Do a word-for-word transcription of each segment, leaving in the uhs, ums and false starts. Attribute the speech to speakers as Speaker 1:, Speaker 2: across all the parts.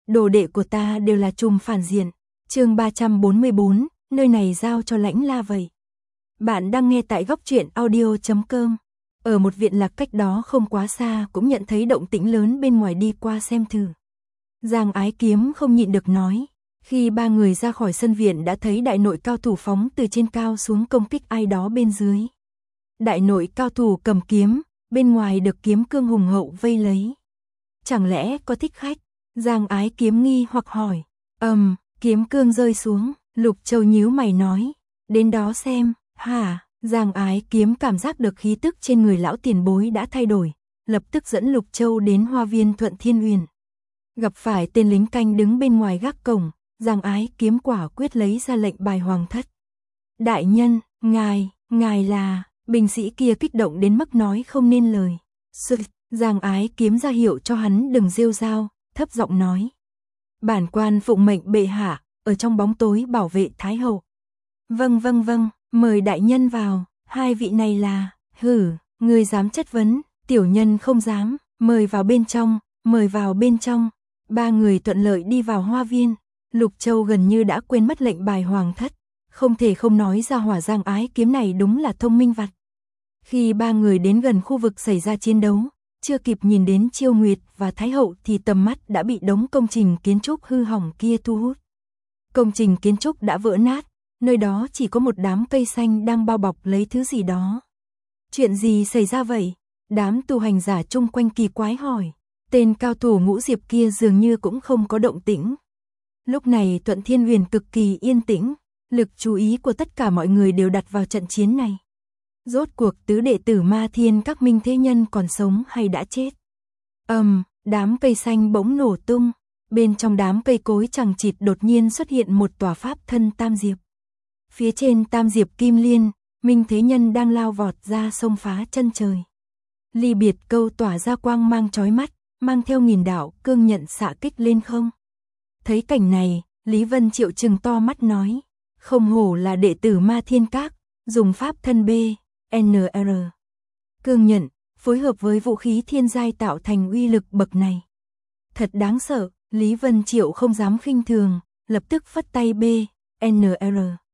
Speaker 1: đồ đệ của ta đều là trùm phản diện. Chương ba trăm bốn mươi bốn, nơi này giao cho Lãnh La vậy. Bạn đang nghe tại góc truyện audio chấm com. Ở một viện lạc cách đó không quá xa cũng nhận thấy động tĩnh lớn bên ngoài, đi qua xem thử. Giang Ái Kiếm không nhịn được nói, khi ba người ra khỏi sân viện đã thấy đại nội cao thủ phóng từ trên cao xuống công kích ai đó bên dưới. Đại nội cao thủ cầm kiếm, bên ngoài được kiếm cương hùng hậu vây lấy. Chẳng lẽ có thích khách? Giang Ái Kiếm nghi hoặc hỏi. Ầm, um, kiếm cương rơi xuống, Lục Châu nhíu mày nói, đến đó xem. Hả? Giang Ái Kiếm cảm giác được khí tức trên người lão tiền bối đã thay đổi, lập tức dẫn Lục Châu đến hoa viên Thuận Thiên Uyển. Gặp phải tên lính canh đứng bên ngoài gác cổng, Giang Ái Kiếm quả quyết lấy ra lệnh bài hoàng thất. Đại nhân, ngài, ngài là... Binh sĩ kia kích động đến mức nói không nên lời. Sự, Giang Ái Kiếm ra hiệu cho hắn đừng rêu rao, thấp giọng nói. Bản quan phụng mệnh bệ hạ, ở trong bóng tối bảo vệ Thái hậu. Vâng vâng vâng, mời đại nhân vào, hai vị này là, hử, người dám chất vấn, tiểu nhân không dám, mời vào bên trong, mời vào bên trong. Ba người thuận lợi đi vào hoa viên, Lục Châu gần như đã quên mất lệnh bài hoàng thất, không thể không nói ra hỏa Giang Ái Kiếm này đúng là thông minh vặt. Khi ba người đến gần khu vực xảy ra chiến đấu, chưa kịp nhìn đến Chiêu Nguyệt và Thái hậu thì tầm mắt đã bị đống công trình kiến trúc hư hỏng kia thu hút. Công trình kiến trúc đã vỡ nát, nơi đó chỉ có một đám cây xanh đang bao bọc lấy thứ gì đó. Chuyện gì xảy ra vậy? Đám tu hành giả chung quanh kỳ quái hỏi. Tên cao thủ Ngũ Diệp kia dường như cũng không có động tĩnh. Lúc này Thuận Thiên Uyển cực kỳ yên tĩnh, lực chú ý của tất cả mọi người đều đặt vào trận chiến này. Rốt cuộc tứ đệ tử Ma Thiên các Minh Thế Nhân còn sống hay đã chết? Ầm, um, đám cây xanh bỗng nổ tung, bên trong đám cây cối chằng chịt đột nhiên xuất hiện một tòa pháp thân Tam Diệp. Phía trên Tam Diệp Kim Liên, Minh Thế Nhân đang lao vọt ra xông phá chân trời. Ly biệt câu tỏa ra quang mang chói mắt, mang theo nghìn đạo cương nhận xạ kích lên không. Thấy cảnh này, Lý Vân Triệu trừng to mắt nói, không hổ là đệ tử Ma Thiên Các, dùng pháp thân B, N R. Cương nhận, phối hợp với vũ khí thiên giai tạo thành uy lực bậc này. Thật đáng sợ, Lý Vân Triệu không dám khinh thường, lập tức phất tay B, N R.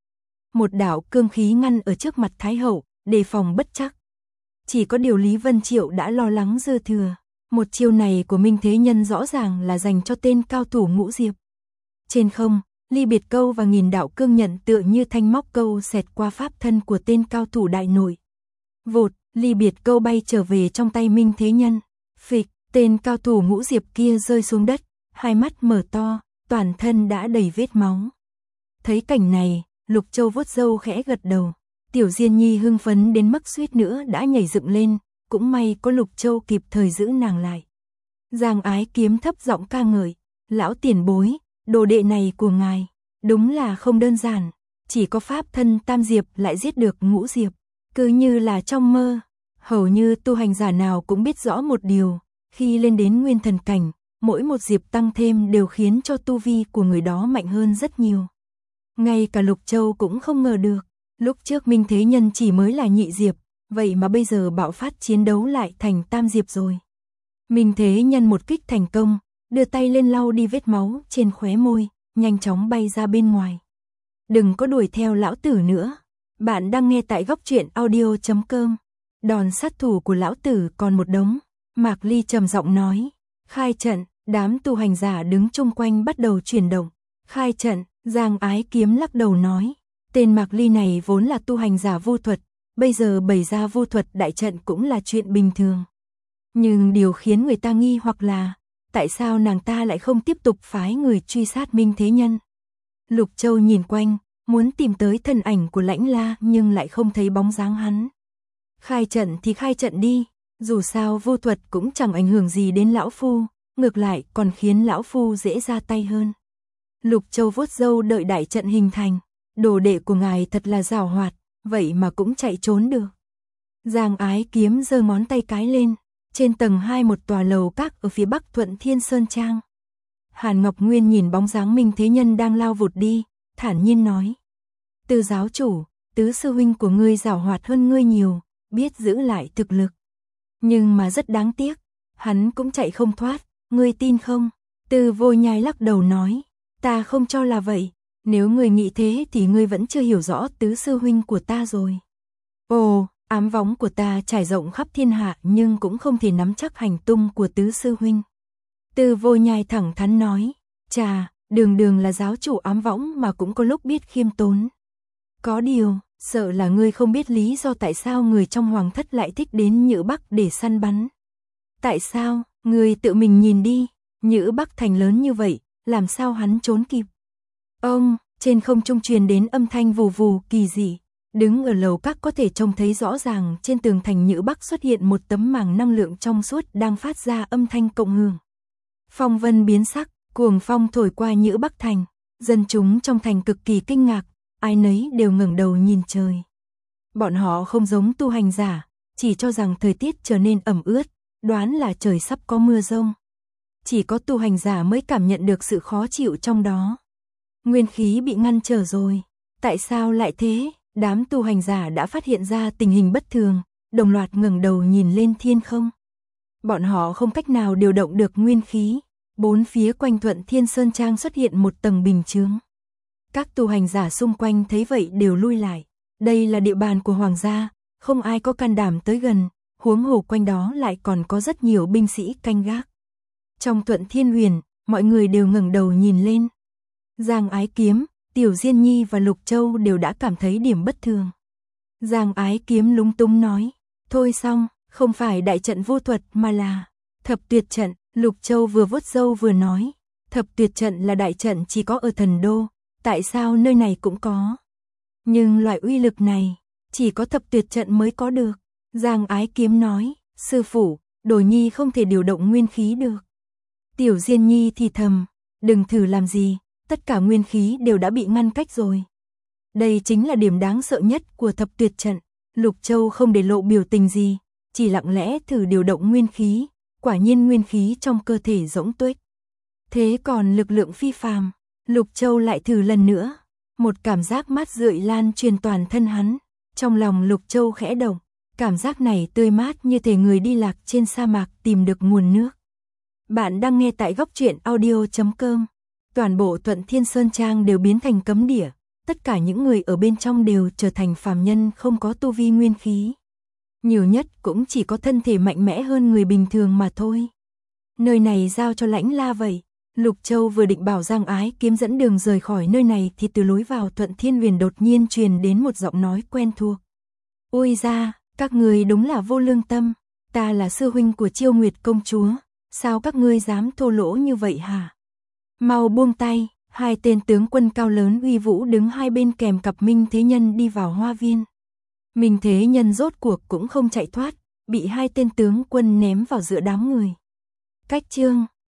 Speaker 1: Một đạo cương khí ngăn ở trước mặt Thái hậu, đề phòng bất trắc. Chỉ có điều Lý Vân Triệu đã lo lắng dư thừa, một chiêu này của Minh Thế Nhân rõ ràng là dành cho tên cao thủ Ngũ Diệp. Trên không, Ly biệt câu và nghìn đạo cương nhận tựa như thanh móc câu xẹt qua pháp thân của tên cao thủ đại nội. Vụt, Ly biệt câu bay trở về trong tay Minh Thế Nhân. Phịch, tên cao thủ Ngũ Diệp kia rơi xuống đất, hai mắt mở to, toàn thân đã đầy vết máu. Thấy cảnh này, Lục Châu vuốt râu khẽ gật đầu. Tiểu Diên Nhi hưng phấn đến mức suýt nữa đã nhảy dựng lên, cũng may có Lục Châu kịp thời giữ nàng lại. Giang Ái Kiếm thấp giọng ca ngợi, lão tiền bối, đồ đệ này của ngài, đúng là không đơn giản, chỉ có pháp thân Tam Diệp lại giết được Ngũ Diệp, cứ như là trong mơ. Hầu như tu hành giả nào cũng biết rõ một điều, khi lên đến nguyên thần cảnh, mỗi một diệp tăng thêm đều khiến cho tu vi của người đó mạnh hơn rất nhiều. Ngay cả Lục Châu cũng không ngờ được, lúc trước Minh Thế Nhân chỉ mới là nhị diệp, vậy mà bây giờ bạo phát chiến đấu lại thành Tam Diệp rồi. Minh Thế Nhân một kích thành công, đưa tay lên lau đi vết máu trên khóe môi, nhanh chóng bay ra bên ngoài. Đừng có đuổi theo lão tử nữa. Bạn đang nghe tại góc truyện audio chấm com. Đòn sát thủ của lão tử còn một đống. Mạc Ly trầm giọng nói. Khai trận, đám tu hành giả đứng chung quanh bắt đầu chuyển động. Khai trận, Giang Ái Kiếm lắc đầu nói. Tên Mạc Ly này vốn là tu hành giả vô thuật, bây giờ bày ra vô thuật đại trận cũng là chuyện bình thường. Nhưng điều khiến người ta nghi hoặc là, tại sao nàng ta lại không tiếp tục phái người truy sát Minh Thế Nhân? Lục Châu nhìn quanh, muốn tìm tới thân ảnh của Lãnh La nhưng lại không thấy bóng dáng hắn. Khai trận thì khai trận đi, dù sao vô thuật cũng chẳng ảnh hưởng gì đến lão phu, ngược lại còn khiến lão phu dễ ra tay hơn. Lục Châu vuốt râu đợi đại trận hình thành, đồ đệ của ngài thật là giàu hoạt, vậy mà cũng chạy trốn được. Giang Ái Kiếm giơ ngón tay cái lên, trên tầng hai một tòa lầu các ở phía bắc Thuận Thiên Sơn Trang. Hàn Ngọc Nguyên nhìn bóng dáng Minh Thế Nhân đang lao vụt đi, thản nhiên nói. Từ giáo chủ, tứ sư huynh của ngươi giàu hoạt hơn ngươi nhiều, biết giữ lại thực lực. Nhưng mà rất đáng tiếc, hắn cũng chạy không thoát, ngươi tin không? Từ Vô Nhai lắc đầu nói, ta không cho là vậy, nếu người nghĩ thế thì ngươi vẫn chưa hiểu rõ tứ sư huynh của ta rồi. Ồ, ám võng của ta trải rộng khắp thiên hạ nhưng cũng không thể nắm chắc hành tung của tứ sư huynh. Từ Vô Nhai thẳng thắn nói, chà, đường đường là giáo chủ ám võng mà cũng có lúc biết khiêm tốn. Có điều, sợ là ngươi không biết lý do tại sao người trong hoàng thất lại thích đến Nhữ Bắc để săn bắn. Tại sao, ngươi tự mình nhìn đi, Nhữ Bắc thành lớn như vậy, làm sao hắn trốn kịp. Ông, trên không trung truyền đến âm thanh vù vù kỳ dị, đứng ở lầu các có thể trông thấy rõ ràng trên tường thành Nhữ Bắc xuất hiện một tấm màng năng lượng trong suốt đang phát ra âm thanh cộng hưởng. Phong vân biến sắc, cuồng phong thổi qua Nhữ Bắc thành, dân chúng trong thành cực kỳ kinh ngạc, ai nấy đều ngẩng đầu nhìn trời. Bọn họ không giống tu hành giả, chỉ cho rằng thời tiết trở nên ẩm ướt, đoán là trời sắp có mưa rông. Chỉ có tu hành giả mới cảm nhận được sự khó chịu trong đó. Nguyên khí bị ngăn trở rồi, tại sao lại thế? Đám tu hành giả đã phát hiện ra tình hình bất thường, đồng loạt ngẩng đầu nhìn lên thiên không. Bọn họ không cách nào điều động được nguyên khí, bốn phía quanh Thuận Thiên Sơn Trang xuất hiện một tầng bình chướng. Các tu hành giả xung quanh thấy vậy đều lui lại, đây là địa bàn của hoàng gia, không ai có can đảm tới gần, huống hồ quanh đó lại còn có rất nhiều binh sĩ canh gác. Trong Thuận Thiên Huyền, mọi người đều ngẩng đầu nhìn lên. Giang Ái Kiếm, Tiểu Diên Nhi và Lục Châu đều đã cảm thấy điểm bất thường. Giang Ái Kiếm lúng túng nói, thôi xong, không phải đại trận vô thuật mà là thập tuyệt trận. Lục Châu vừa vuốt râu vừa nói, thập tuyệt trận là đại trận chỉ có ở thần đô, tại sao nơi này cũng có. Nhưng loại uy lực này, chỉ có thập tuyệt trận mới có được. Giang Ái Kiếm nói, sư phụ, Đồ Nhi không thể điều động nguyên khí được. Tiểu Diên Nhi thì thầm, đừng thử làm gì, tất cả nguyên khí đều đã bị ngăn cách rồi. Đây chính là điểm đáng sợ nhất của thập tuyệt trận. Lục Châu không để lộ biểu tình gì, chỉ lặng lẽ thử điều động nguyên khí, quả nhiên nguyên khí trong cơ thể rỗng tuếch. Thế còn lực lượng phi phàm, Lục Châu lại thử lần nữa, một cảm giác mát rượi lan truyền toàn thân hắn, trong lòng Lục Châu khẽ động, cảm giác này tươi mát như thể người đi lạc trên sa mạc tìm được nguồn nước. Bạn đang nghe tại góc truyện audio chấm com. Toàn bộ Thuận Thiên Sơn Trang đều biến thành cấm địa, tất cả những người ở bên trong đều trở thành phàm nhân không có tu vi nguyên khí. Nhiều nhất cũng chỉ có thân thể mạnh mẽ hơn người bình thường mà thôi. Nơi này giao cho Lãnh La vậy. Lục Châu vừa định bảo Giang Ái Kiếm dẫn đường rời khỏi nơi này thì từ lối vào Thuận Thiên Huyền đột nhiên truyền đến một giọng nói quen thuộc. Ôi ra, các người đúng là vô lương tâm, ta là sư huynh của Chiêu Nguyệt công chúa, sao các ngươi dám thô lỗ như vậy hả? Mau buông tay, hai tên tướng quân cao lớn uy vũ đứng hai bên kèm cặp Minh Thế Nhân đi vào hoa viên. Minh Thế Nhân rốt cuộc cũng không chạy thoát, bị hai tên tướng quân ném vào giữa đám người. Cách chương